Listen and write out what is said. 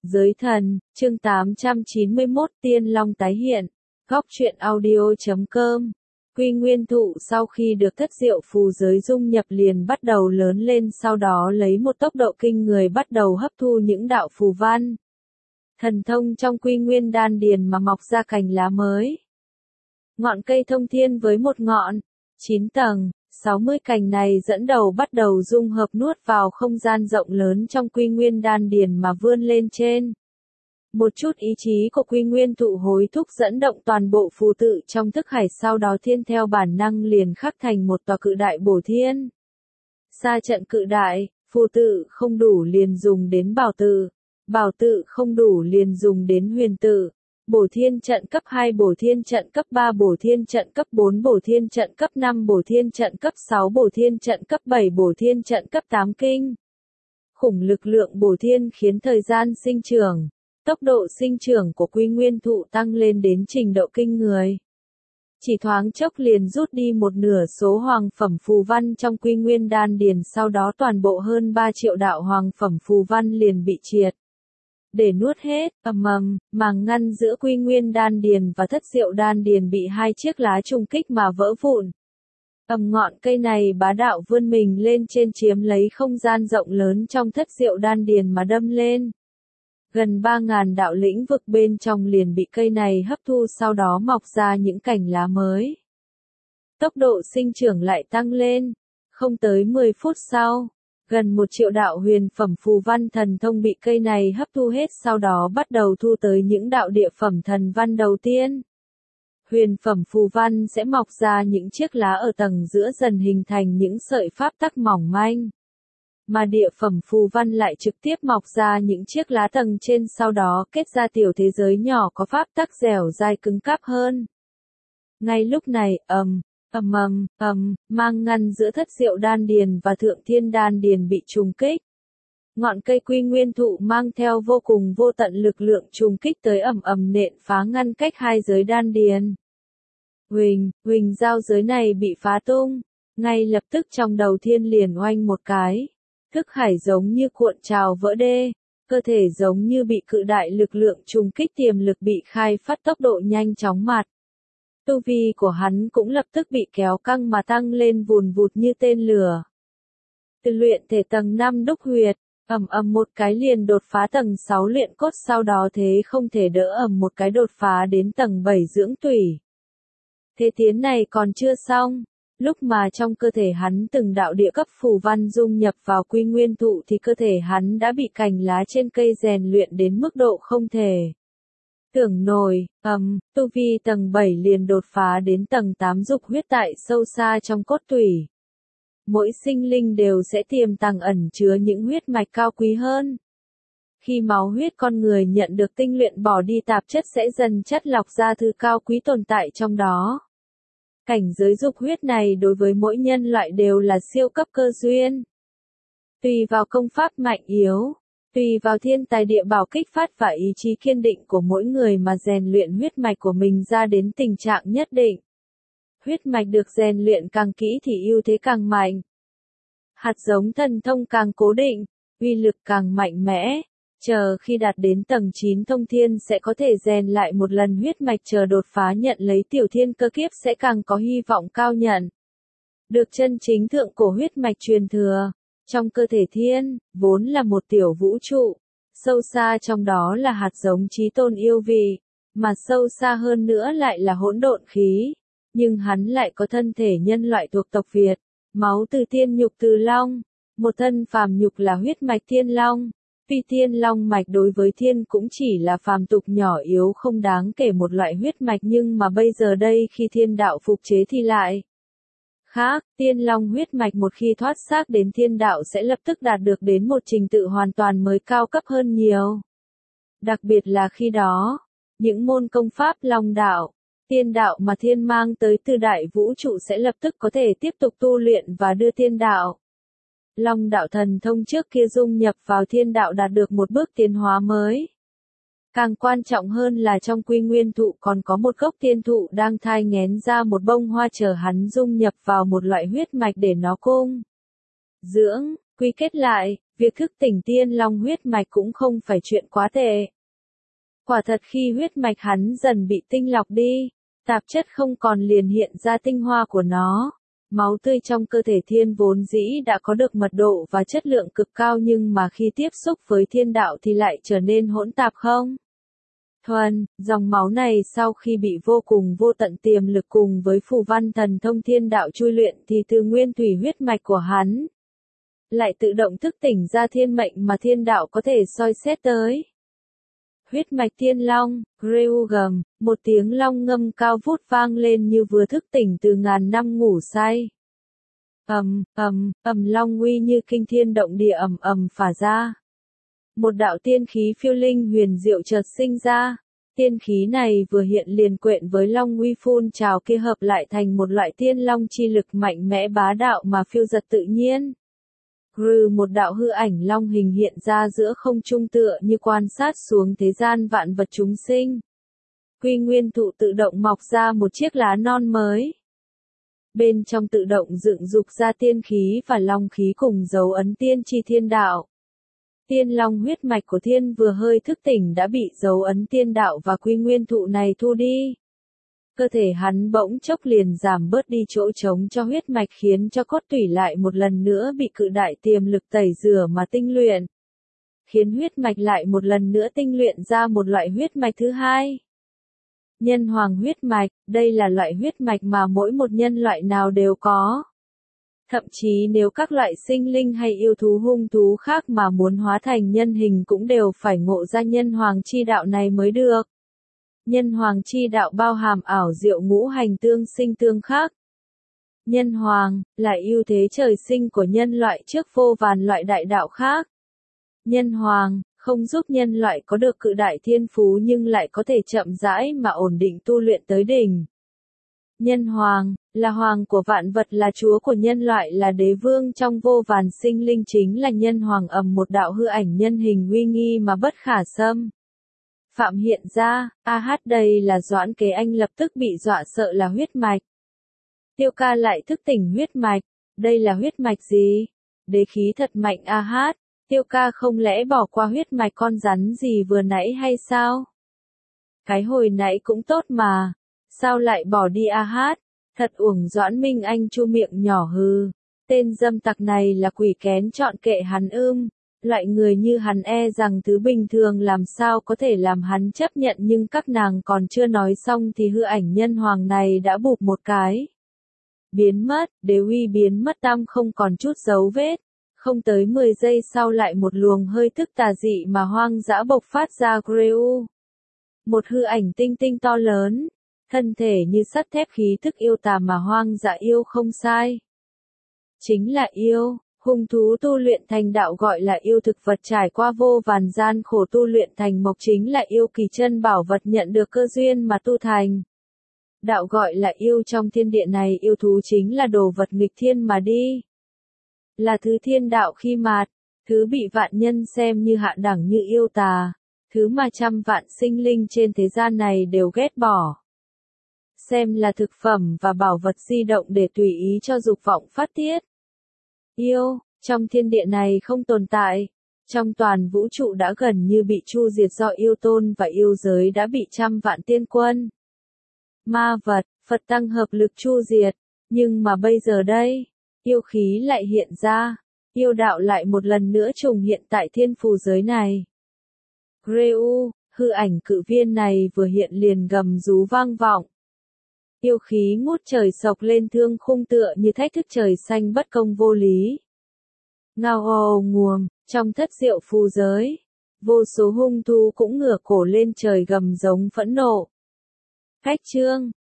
Giới thần, chương 891 Tiên Long tái hiện. Góc truyện audio.com. Quy nguyên thụ sau khi được thất diệu phù giới dung nhập liền bắt đầu lớn lên, sau đó lấy một tốc độ kinh người bắt đầu hấp thu những đạo phù văn. Thần thông trong quy nguyên đan điền mà mọc ra cành lá mới. Ngọn cây thông thiên với một ngọn, 9 tầng, 60 cành này dẫn đầu bắt đầu dung hợp nuốt vào không gian rộng lớn trong quy nguyên đan điền mà vươn lên trên. Một chút ý chí của quy nguyên thụ hối thúc dẫn động toàn bộ phù tự trong thức hải, sau đó thiên theo bản năng liền khắc thành một tòa cự đại bổ thiên. Sa trận cự đại, phù tự không đủ liền dùng đến bảo tự không đủ liền dùng đến huyền tự. Bổ thiên trận cấp 2, bổ thiên trận cấp 3, bổ thiên trận cấp 4, bổ thiên trận cấp 5, bổ thiên trận cấp 6, bổ thiên trận cấp 7, bổ thiên trận cấp 8 kinh. Khủng lực lượng bổ thiên khiến thời gian sinh trưởng, tốc độ sinh trưởng của quy nguyên thụ tăng lên đến trình độ kinh người. Chỉ thoáng chốc liền rút đi một nửa số hoàng phẩm phù văn trong quy nguyên đan điền, sau đó toàn bộ hơn 3 triệu đạo hoàng phẩm phù văn liền bị triệt để nuốt hết. Màng ngăn giữa quy nguyên đan điền và thất diệu đan điền bị hai chiếc lá trùng kích mà vỡ vụn. Ngọn cây này bá đạo vươn mình lên trên, chiếm lấy không gian rộng lớn trong thất diệu đan điền mà đâm lên. Gần 3.000 đạo lĩnh vực bên trong liền bị cây này hấp thu, sau đó mọc ra những cành lá mới. Tốc độ sinh trưởng lại tăng lên. Không tới 10 phút sau, gần 1 triệu đạo huyền phẩm phù văn thần thông bị cây này hấp thu hết, sau đó bắt đầu thu tới những đạo địa phẩm thần văn đầu tiên. Huyền phẩm phù văn sẽ mọc ra những chiếc lá ở tầng giữa, dần hình thành những sợi pháp tắc mỏng manh. Mà địa phẩm phù văn lại trực tiếp mọc ra những chiếc lá tầng trên, sau đó kết ra tiểu thế giới nhỏ có pháp tắc dẻo dai cứng cáp hơn. Ngay lúc này, mang ngăn giữa thất diệu đan điền và thượng thiên đan điền bị trùng kích. Ngọn cây quy nguyên thụ mang theo vô cùng vô tận lực lượng trùng kích tới, nện phá ngăn cách hai giới đan điền. Huỳnh giao giới này bị phá tung. Ngay lập tức trong đầu thiên liền oanh một cái. Thức hải giống như cuộn trào vỡ đê, cơ thể giống như bị cự đại lực lượng trùng kích, tiềm lực bị khai phát, tốc độ nhanh chóng mạt. Tu vi của hắn cũng lập tức bị kéo căng mà tăng lên vùn vụt như tên lửa. Từ luyện thể tầng 5 đúc huyệt, một cái liền đột phá tầng 6 luyện cốt, sau đó thế không thể đỡ, một cái đột phá đến tầng 7 dưỡng tủy. Thế tiến này còn chưa xong. Lúc mà trong cơ thể hắn từng đạo địa cấp phù văn dung nhập vào quy nguyên thụ thì cơ thể hắn đã bị cành lá trên cây rèn luyện đến mức độ không thể tưởng nổi. Tu vi tầng 7 liền đột phá đến tầng 8 dục huyết tại sâu xa trong cốt tủy. Mỗi sinh linh đều sẽ tiềm tàng ẩn chứa những huyết mạch cao quý hơn. Khi máu huyết con người nhận được tinh luyện, bỏ đi tạp chất sẽ dần chất lọc ra thứ cao quý tồn tại trong đó. Cảnh giới dục huyết này đối với mỗi nhân loại đều là siêu cấp cơ duyên. Tùy vào công pháp mạnh yếu, tùy vào thiên tài địa bảo kích phát và ý chí kiên định của mỗi người mà rèn luyện huyết mạch của mình ra đến tình trạng nhất định. Huyết mạch được rèn luyện càng kỹ thì ưu thế càng mạnh. Hạt giống thần thông càng cố định, uy lực càng mạnh mẽ. Chờ khi đạt đến tầng 9 thông thiên sẽ có thể rèn lại một lần huyết mạch, chờ đột phá nhận lấy tiểu thiên cơ kiếp sẽ càng có hy vọng cao nhận được chân chính thượng cổ huyết mạch truyền thừa. Trong cơ thể thiên, vốn là một tiểu vũ trụ, sâu xa trong đó là hạt giống chí tôn yêu vị, mà sâu xa hơn nữa lại là hỗn độn khí, nhưng hắn lại có thân thể nhân loại thuộc tộc Việt, máu từ thiên, nhục từ long, một thân phàm nhục là huyết mạch thiên long. Tuy thiên long mạch đối với thiên cũng chỉ là phàm tục nhỏ yếu không đáng kể một loại huyết mạch, nhưng mà bây giờ đây khi thiên đạo phục chế thì lại khác. Thiên long huyết mạch một khi thoát xác đến thiên đạo sẽ lập tức đạt được đến một trình tự hoàn toàn mới, cao cấp hơn nhiều. Đặc biệt là khi đó, những môn công pháp long đạo, thiên đạo mà thiên mang tới từ đại vũ trụ sẽ lập tức có thể tiếp tục tu luyện và đưa thiên đạo. Long đạo thần thông trước kia dung nhập vào thiên đạo đạt được một bước tiến hóa mới. Càng quan trọng hơn là trong quy nguyên thụ còn có một gốc thiên thụ đang thai nghén ra một bông hoa chờ hắn dung nhập vào một loại huyết mạch để nó cung dưỡng. Quy kết lại, việc thức tỉnh tiên long huyết mạch cũng không phải chuyện quá tệ. Quả thật khi huyết mạch hắn dần bị tinh lọc đi, tạp chất không còn liền hiện ra tinh hoa của nó. Máu tươi trong cơ thể thiên vốn dĩ đã có được mật độ và chất lượng cực cao nhưng mà khi tiếp xúc với thiên đạo thì lại trở nên hỗn tạp không? Thuần, dòng máu này sau khi bị vô cùng vô tận tiềm lực cùng với phù văn thần thông thiên đạo chui luyện thì từ nguyên thủy huyết mạch của hắn lại tự động thức tỉnh ra thiên mệnh mà thiên đạo có thể soi xét tới. Huyết mạch thiên long, rêu gầm, một tiếng long ngâm cao vút vang lên như vừa thức tỉnh từ ngàn năm ngủ say. Long uy như kinh thiên động địa phả ra. Một đạo tiên khí phiêu linh huyền diệu chợt sinh ra. Tiên khí này vừa hiện liền quyện với long uy phun trào kia hợp lại thành một loại tiên long chi lực mạnh mẽ bá đạo mà phiêu dật tự nhiên. Một đạo hư ảnh long hình hiện ra giữa không trung tựa như quan sát xuống thế gian vạn vật chúng sinh. Quy nguyên thụ tự động mọc ra một chiếc lá non mới. Bên trong tự động dựng dục ra tiên khí và long khí cùng dấu ấn tiên tri thiên đạo. Tiên long huyết mạch của thiên vừa hơi thức tỉnh đã bị dấu ấn tiên đạo và quy nguyên thụ này thu đi. Cơ thể hắn bỗng chốc liền giảm bớt đi chỗ trống cho huyết mạch khiến cho cốt tủy lại một lần nữa bị cự đại tiềm lực tẩy rửa mà tinh luyện. Khiến huyết mạch lại một lần nữa tinh luyện ra một loại huyết mạch thứ hai. Nhân hoàng huyết mạch, đây là loại huyết mạch mà mỗi một nhân loại nào đều có. Thậm chí nếu các loại sinh linh hay yêu thú hung thú khác mà muốn hóa thành nhân hình cũng đều phải ngộ ra nhân hoàng chi đạo này mới được. Nhân hoàng chi đạo bao hàm ảo diệu ngũ hành tương sinh tương khắc. Nhân hoàng là ưu thế trời sinh của nhân loại trước vô vàn loại đại đạo khác. Nhân hoàng không giúp nhân loại có được cự đại thiên phú nhưng lại có thể chậm rãi mà ổn định tu luyện tới đỉnh. Nhân hoàng là hoàng của vạn vật, là chúa của nhân loại, là đế vương trong vô vàn sinh linh, chính là nhân hoàng một đạo hư ảnh nhân hình uy nghi mà bất khả xâm phạm hiện ra. Đây là Doãn Kế Anh lập tức bị dọa sợ là huyết mạch. Tiêu Ca lại thức tỉnh huyết mạch, đây là huyết mạch gì? Đế khí thật mạnh. Tiêu Ca không lẽ bỏ qua huyết mạch con rắn gì vừa nãy hay sao? Cái hồi nãy cũng tốt mà, sao lại bỏ đi? Thật uổng. Doãn Minh Anh chu miệng nhỏ hừ, tên dâm tặc này là quỷ kén chọn kệ hắn loại người như hắn e rằng thứ bình thường làm sao có thể làm hắn chấp nhận, nhưng các nàng còn chưa nói xong thì hư ảnh nhân hoàng này đã bụp một cái. Biến mất, đế uy biến mất tăm không còn chút dấu vết. Không tới 10 giây sau lại một luồng hơi thức tà dị mà hoang dã bộc phát ra. Một hư ảnh tinh tinh to lớn, thân thể như sắt thép, khí thức yêu tà mà hoang dã yêu không sai. Chính là yêu. Hung thú tu luyện thành đạo gọi là yêu, thực vật trải qua vô vàn gian khổ tu luyện thành mộc chính là yêu, kỳ chân bảo vật nhận được cơ duyên mà tu thành đạo gọi là yêu. Trong thiên địa này yêu thú chính là đồ vật nghịch thiên mà đi. Là thứ thiên đạo khi mạt, thứ bị vạn nhân xem như hạ đẳng như yêu tà, thứ mà trăm vạn sinh linh trên thế gian này đều ghét bỏ. Xem là thực phẩm và bảo vật di động để tùy ý cho dục vọng phát tiết. Yêu, trong thiên địa này không tồn tại, trong toàn vũ trụ đã gần như bị chu diệt do yêu tôn, và yêu giới đã bị trăm vạn tiên quân, ma vật, Phật tăng hợp lực chu diệt. Nhưng mà bây giờ đây, yêu khí lại hiện ra, yêu đạo lại một lần nữa trùng hiện tại thiên phù giới này. Hư ảnh cự viên này vừa hiện liền gầm rú vang vọng. Yêu khí ngút trời sộc lên thương khung tựa như thách thức trời xanh bất công vô lý. Ngao nguồm, trong thất diệu phù giới, vô số hung thú cũng ngửa cổ lên trời gầm giống phẫn nộ. Cách chương